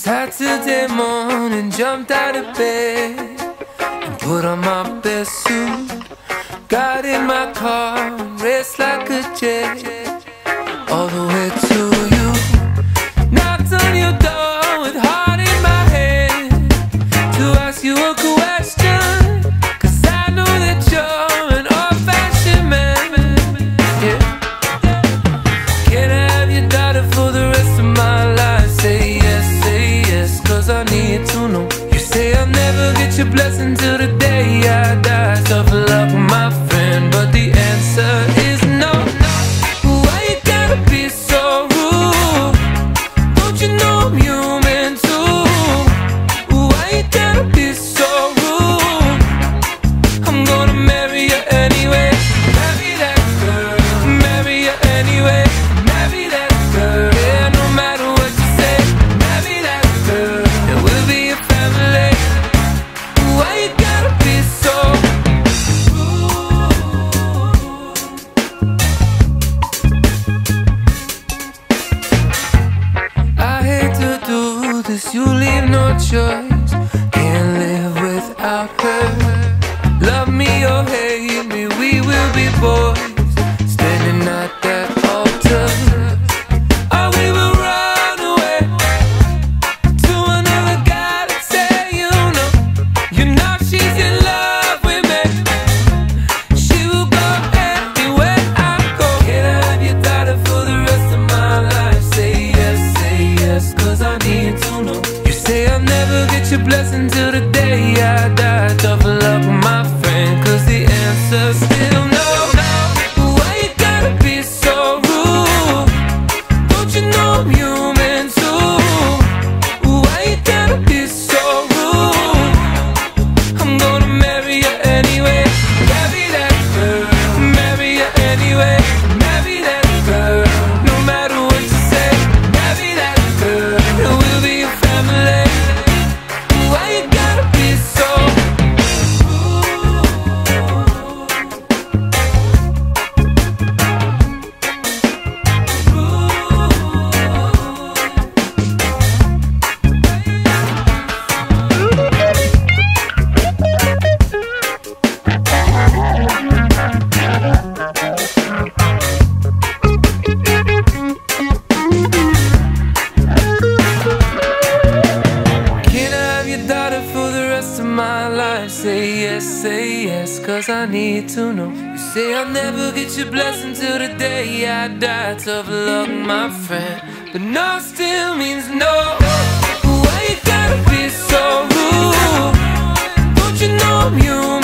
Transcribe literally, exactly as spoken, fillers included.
Saturday morning, jumped out of bed and put on my best suit. Got in my car and raced like a jet all the way to you. Knocked on your door with heart in my head to ask you a question, 'cause I know that you're an old-fashioned man. Yeah. Can I have your daughter for the rest of my life? Say yes, say yes, 'cause I need to know. You say I'll never get your blessing till the day I die. Tough luck, my friend, but the answer is no. Why you gotta be so rude? Don't you know I'm human too? Why you gotta be so rude? I'm gonna marry you anyway. Marry that girl, marry you anyway. Marry that girl, yeah, no matter what you say. Marry that girl, and we'll be a family. Why you gotta be so rude? I hate to do this, you leave no choice. Can't live without her. Love me or hate me, we will be boys, standing at that altar. Or we will run away to another guy that say you know. You know she's in love with me. She will go anywhere I go. Can I have your daughter for the rest of my life? Say yes, say yes, 'cause I need to know. You say I'll never get your blessing till the day I die. Tough luck, my friend, 'cause the answer's still no. Why you gotta be so rude? Don't you know I'm human too? Why you gotta be so rude? I'm gonna marry you anyway. Marry that girl, marry you anyway. Marry that girl, no matter what you say. Marry that girl, and we'll be a family. Why you gotta be so rude? Can I have your daughter for the rest of my life? Say yes, say yes, 'cause I need to know. You say I'll never get your blessing till the day I die. Tough luck, my friend, but no still means no. Why you gotta be so rude? Don't you know I'm human?